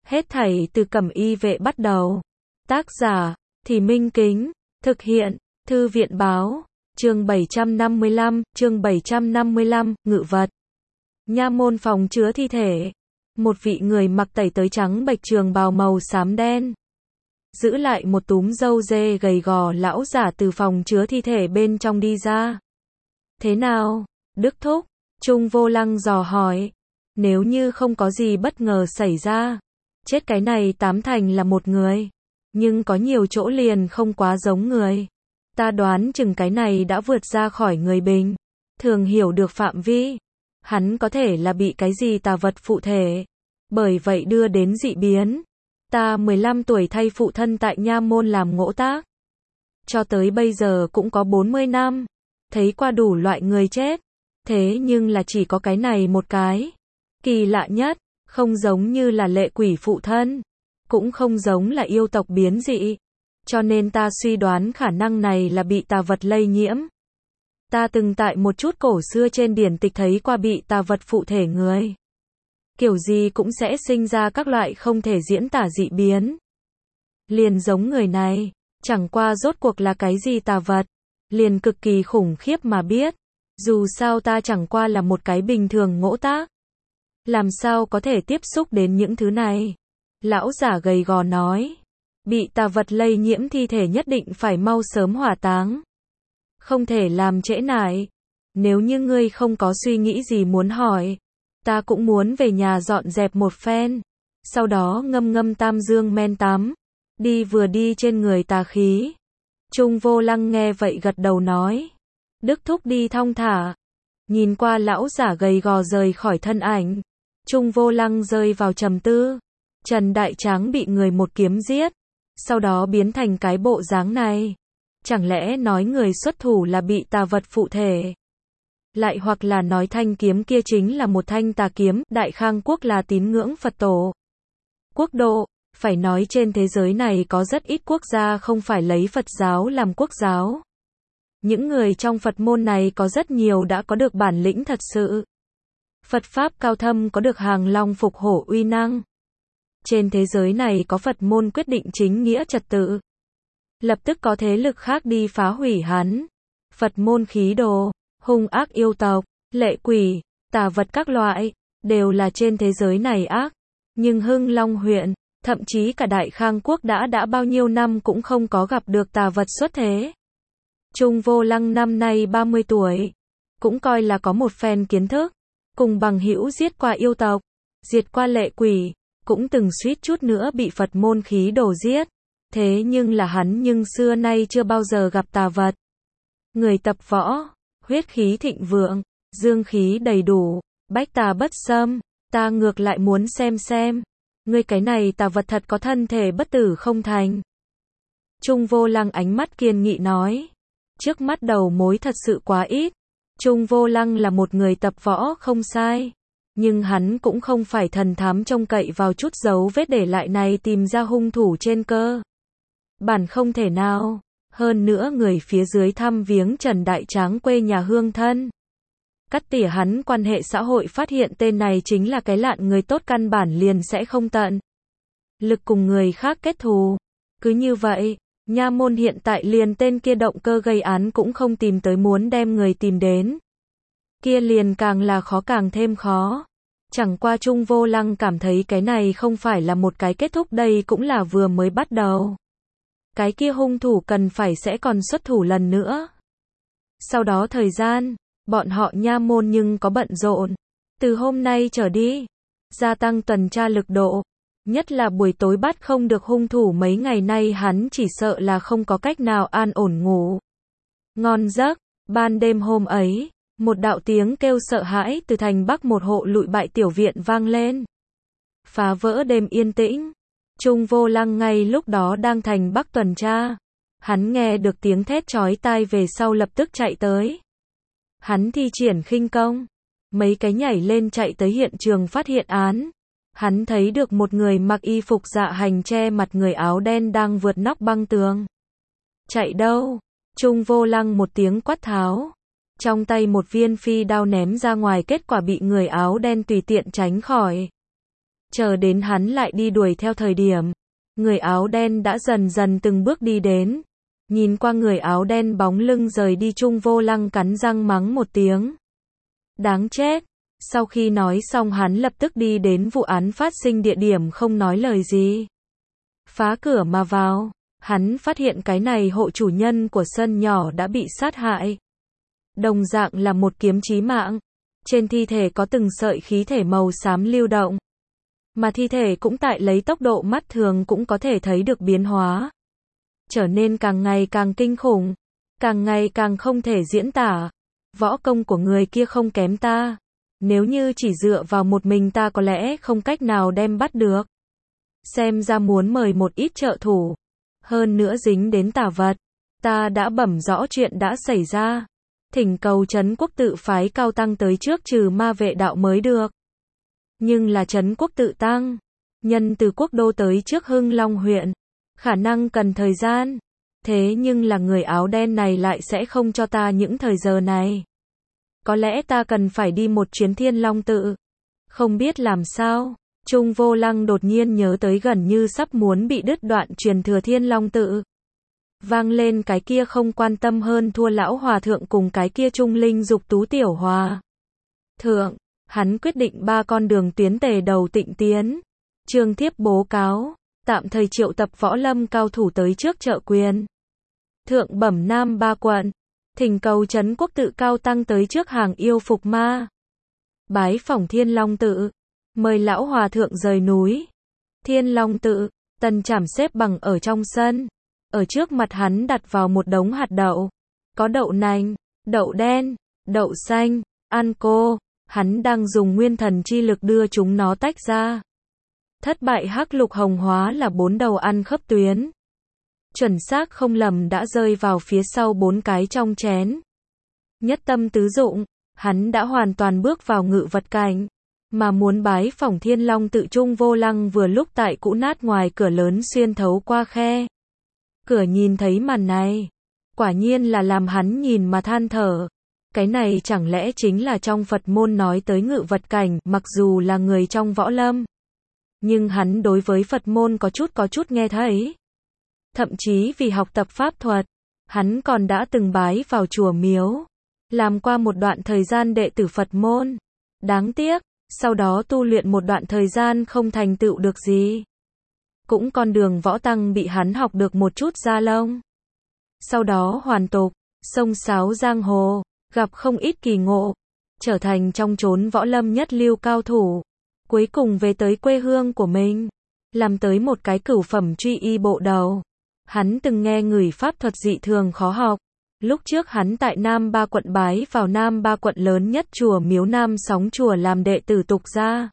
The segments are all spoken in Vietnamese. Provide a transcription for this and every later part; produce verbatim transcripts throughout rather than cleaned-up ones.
Hết thảy từ Cẩm Y Vệ bắt đầu. Tác giả, Thì Minh Kính. Thực hiện, Thư viện Báo. Chương bảy trăm năm mươi lăm, chương bảy trăm năm mươi lăm, ngự vật. Nha môn phòng chứa thi thể. Một vị người mặc tẩy tới trắng bệch trường bào màu xám đen. Giữ lại một túm râu dê gầy gò lão giả từ phòng chứa thi thể bên trong đi ra. Thế nào, Đức Thúc? Trung Vô Lăng dò hỏi. Nếu như không có gì bất ngờ xảy ra, chết cái này tám thành là một người. Nhưng có nhiều chỗ liền không quá giống người. Ta đoán chừng cái này đã vượt ra khỏi người bình thường hiểu được phạm vi. Hắn có thể là bị cái gì tà vật phụ thể, bởi vậy đưa đến dị biến. Ta mười lăm tuổi thay phụ thân tại nha môn làm ngỗ tác. Cho tới bây giờ cũng có bốn mươi năm. Thấy qua đủ loại người chết. Thế nhưng là chỉ có cái này một cái. Kỳ lạ nhất, không giống như là lệ quỷ phụ thân. Cũng không giống là yêu tộc biến dị. Cho nên ta suy đoán khả năng này là bị tà vật lây nhiễm. Ta từng tại một chút cổ xưa trên điển tịch thấy qua bị tà vật phụ thể người. Kiểu gì cũng sẽ sinh ra các loại không thể diễn tả dị biến. Liền giống người này, chẳng qua rốt cuộc là cái gì tà vật, liền cực kỳ khủng khiếp mà biết. Dù sao ta chẳng qua là một cái bình thường ngỗ tác. Làm sao có thể tiếp xúc đến những thứ này? Lão giả gầy gò nói. Bị tà vật lây nhiễm thi thể nhất định phải mau sớm hỏa táng. Không thể làm trễ nải. Nếu như ngươi không có suy nghĩ gì muốn hỏi, ta cũng muốn về nhà dọn dẹp một phen. Sau đó ngâm ngâm tam dương men tắm. Đi vừa đi trên người tà khí. Trung Vô Lăng nghe vậy gật đầu nói. Đức Thúc đi thong thả. Nhìn qua lão giả gầy gò rời khỏi thân ảnh. Trung Vô Lăng rơi vào trầm tư. Trần Đại Tráng bị người một kiếm giết. Sau đó biến thành cái bộ dáng này. Chẳng lẽ nói người xuất thủ là bị tà vật phụ thể? Lại hoặc là nói thanh kiếm kia chính là một thanh tà kiếm. Đại Khang quốc là tín ngưỡng Phật tổ. Quốc độ, phải nói trên thế giới này có rất ít quốc gia không phải lấy Phật giáo làm quốc giáo. Những người trong Phật môn này có rất nhiều đã có được bản lĩnh thật sự. Phật Pháp cao thâm có được hàng long phục hổ uy năng. Trên thế giới này có Phật môn quyết định chính nghĩa trật tự. Lập tức có thế lực khác đi phá hủy hắn. Phật môn khí đồ, hung ác yêu tộc, lệ quỷ, tà vật các loại, đều là trên thế giới này ác. Nhưng Hưng Long huyện, thậm chí cả Đại Khang quốc đã đã bao nhiêu năm cũng không có gặp được tà vật xuất thế. Trung Vô Lăng năm nay ba mươi tuổi, cũng coi là có một phen kiến thức, cùng bằng hữu giết qua yêu tộc, diệt qua lệ quỷ, cũng từng suýt chút nữa bị Phật môn khí đồ giết. Thế nhưng là hắn nhưng xưa nay chưa bao giờ gặp tà vật. Người tập võ, huyết khí thịnh vượng, dương khí đầy đủ, bách tà bất xâm, ta ngược lại muốn xem xem, ngươi cái này tà vật thật có thân thể bất tử không thành. Trung Vô Lăng ánh mắt kiên nghị nói. Trước mắt đầu mối thật sự quá ít. Trung Vô Lăng là một người tập võ không sai. Nhưng hắn cũng không phải thần thám trông cậy vào chút dấu vết để lại này tìm ra hung thủ trên cơ bản không thể nào. Hơn nữa người phía dưới thăm viếng Trần Đại Tráng quê nhà hương thân. Cắt tỉa hắn quan hệ xã hội phát hiện tên này chính là cái lạn người tốt căn bản liền sẽ không tận lực cùng người khác kết thù. Cứ như vậy, nha môn hiện tại liền tên kia động cơ gây án cũng không tìm tới muốn đem người tìm đến. Kia liền càng là khó càng thêm khó. Chẳng qua Trung Vô Lăng cảm thấy cái này không phải là một cái kết thúc, đây cũng là vừa mới bắt đầu. Cái kia hung thủ cần phải sẽ còn xuất thủ lần nữa. Sau đó thời gian, bọn họ nha môn nhưng có bận rộn. Từ hôm nay trở đi, gia tăng tuần tra lực độ. Nhất là buổi tối bắt không được hung thủ mấy ngày nay hắn chỉ sợ là không có cách nào an ổn ngủ ngon giấc. Ban đêm hôm ấy, một đạo tiếng kêu sợ hãi từ thành Bắc một hộ lụi bại tiểu viện vang lên. Phá vỡ đêm yên tĩnh. Trung Vô Lăng ngay lúc đó đang thành Bắc tuần tra. Hắn nghe được tiếng thét chói tai về sau lập tức chạy tới. Hắn thi triển khinh công. Mấy cái nhảy lên chạy tới hiện trường phát hiện án. Hắn thấy được một người mặc y phục dạ hành che mặt người áo đen đang vượt nóc băng tường. Chạy đâu? Trung Vô Lăng một tiếng quát tháo. Trong tay một viên phi đao ném ra ngoài, kết quả bị người áo đen tùy tiện tránh khỏi. Chờ đến hắn lại đi đuổi theo thời điểm, người áo đen đã dần dần từng bước đi đến. Nhìn qua người áo đen bóng lưng rời đi, Trung Vô Lăng cắn răng mắng một tiếng. Đáng chết. Sau khi nói xong hắn lập tức đi đến vụ án phát sinh địa điểm, không nói lời gì. Phá cửa mà vào, hắn phát hiện cái này hộ chủ nhân của sân nhỏ đã bị sát hại. Đồng dạng là một kiếm chí mạng. Trên thi thể có từng sợi khí thể màu xám lưu động. Mà thi thể cũng tại lấy tốc độ mắt thường cũng có thể thấy được biến hóa. Trở nên càng ngày càng kinh khủng. Càng ngày càng không thể diễn tả. Võ công của người kia không kém ta. Nếu như chỉ dựa vào một mình ta có lẽ không cách nào đem bắt được. Xem ra muốn mời một ít trợ thủ. Hơn nữa dính đến tà vật. Ta đã bẩm rõ chuyện đã xảy ra. Thỉnh cầu Trấn Quốc tự phái cao tăng tới trước trừ ma vệ đạo mới được. Nhưng là Trấn Quốc tự tăng. Nhân từ quốc đô tới trước Hưng Long huyện. Khả năng cần thời gian. Thế nhưng là người áo đen này lại sẽ không cho ta những thời giờ này. Có lẽ ta cần phải đi một chuyến Thiên Long tự. Không biết làm sao. Trung Vô Lăng đột nhiên nhớ tới gần như sắp muốn bị đứt đoạn truyền thừa Thiên Long tự. Vang lên cái kia không quan tâm hơn thua lão hòa thượng cùng cái kia trung linh dục tú tiểu hòa thượng. Hắn quyết định ba con đường tuyến tề đầu tịnh tiến. Trương Thiếp bố cáo. Tạm thời triệu tập võ lâm cao thủ tới trước trợ quyền. Thượng bẩm Nam ba quận. Thỉnh cầu Trấn Quốc tự cao tăng tới trước hàng yêu phục ma. Bái phỏng Thiên Long tự. Mời lão hòa thượng rời núi. Thiên Long tự. Tần Trảm xếp bằng ở trong sân. Ở trước mặt hắn đặt vào một đống hạt đậu. Có đậu nành, đậu đen, đậu xanh, ăn cô. Hắn đang dùng nguyên thần chi lực đưa chúng nó tách ra. Thất bại hắc lục hồng hóa là bốn đầu ăn khớp tuyến. Chuẩn xác không lầm đã rơi vào phía sau bốn cái trong chén. Nhất tâm tứ dụng, hắn đã hoàn toàn bước vào ngự vật cảnh. Mà muốn bái phỏng Thiên Long tự, Trung Vô Lăng vừa lúc tại cũ nát ngoài cửa lớn xuyên thấu qua khe. Cửa nhìn thấy màn này. Quả nhiên là làm hắn nhìn mà than thở. Cái này chẳng lẽ chính là trong Phật môn nói tới ngự vật cảnh, mặc dù là người trong võ lâm. Nhưng hắn đối với Phật môn có chút có chút nghe thấy. Thậm chí vì học tập pháp thuật, hắn còn đã từng bái vào chùa miếu. Làm qua một đoạn thời gian đệ tử Phật môn. Đáng tiếc, sau đó tu luyện một đoạn thời gian không thành tựu được gì. Cũng con đường võ tăng bị hắn học được một chút da lông. Sau đó hoàn tục, sông sáo giang hồ, gặp không ít kỳ ngộ. Trở thành trong chốn võ lâm nhất lưu cao thủ. Cuối cùng về tới quê hương của mình. Làm tới một cái cửu phẩm truy y bộ đầu. Hắn từng nghe người pháp thuật dị thường khó học. Lúc trước hắn tại Nam Ba quận bái vào Nam Ba quận lớn nhất chùa miếu Nam Sóng chùa làm đệ tử tục gia.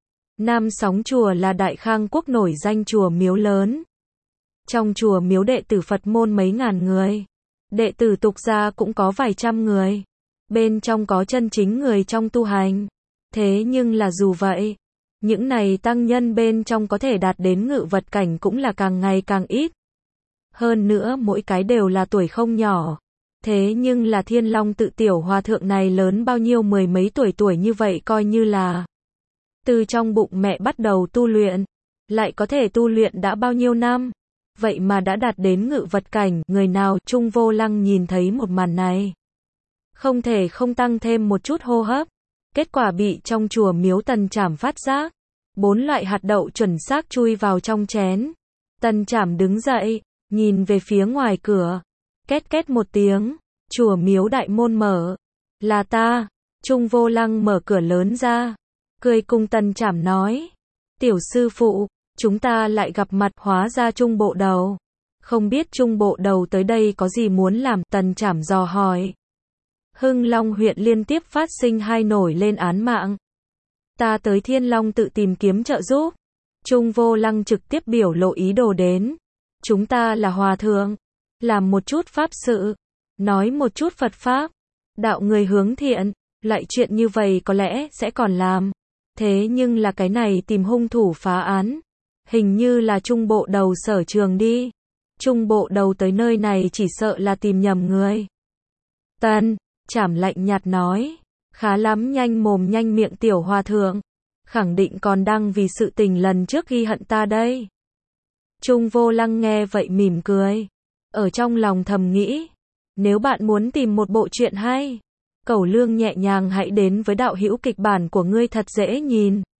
Nam Sóng chùa là Đại Khang quốc nổi danh chùa miếu lớn. Trong chùa miếu đệ tử Phật môn mấy ngàn người. Đệ tử tục gia cũng có vài trăm người. Bên trong có chân chính người trong tu hành. Thế nhưng là dù vậy, những này tăng nhân bên trong có thể đạt đến ngự vật cảnh cũng là càng ngày càng ít. Hơn nữa mỗi cái đều là tuổi không nhỏ. Thế nhưng là Thiên Long tự tiểu hòa thượng này lớn bao nhiêu, mười mấy tuổi tuổi như vậy coi như là từ trong bụng mẹ bắt đầu tu luyện. Lại có thể tu luyện đã bao nhiêu năm. Vậy mà đã đạt đến ngự vật cảnh. Người nào? Trung Vô Lăng nhìn thấy một màn này. Không thể không tăng thêm một chút hô hấp. Kết quả bị trong chùa miếu Tần Trảm phát giác. Bốn loại hạt đậu chuẩn xác chui vào trong chén. Tần Trảm đứng dậy, nhìn về phía ngoài cửa. Két két một tiếng, chùa miếu đại môn mở. Là ta. Trung Vô Lăng mở cửa lớn ra. Cười cùng Tần Trảm nói. Tiểu sư phụ, chúng ta lại gặp mặt. Hóa ra Trung bộ đầu. Không biết Trung bộ đầu tới đây có gì muốn làm? Tần Trảm dò hỏi. Hưng Long huyện liên tiếp phát sinh hai nổi lên án mạng. Ta tới Thiên Long tự tìm kiếm trợ giúp. Trung Vô Lăng trực tiếp biểu lộ ý đồ đến. Chúng ta là hòa thượng. Làm một chút pháp sự. Nói một chút Phật pháp. Đạo người hướng thiện. Lại chuyện như vậy có lẽ sẽ còn làm. Thế nhưng là cái này tìm hung thủ phá án. Hình như là Trung bộ đầu Sở Trường đi. Trung bộ đầu tới nơi này chỉ sợ là tìm nhầm người. Tần Trảm lạnh nhạt nói. Khá lắm, nhanh mồm nhanh miệng tiểu hòa thượng. khẳng định còn đang vì sự tình lần trước ghi hận ta đây. Trung Vô Lăng nghe vậy mỉm cười. Ở trong lòng thầm nghĩ, nếu bạn muốn tìm một bộ truyện hay, Cẩu Lương nhẹ nhàng hãy đến với đạo hữu kịch bản của ngươi thật dễ nhìn.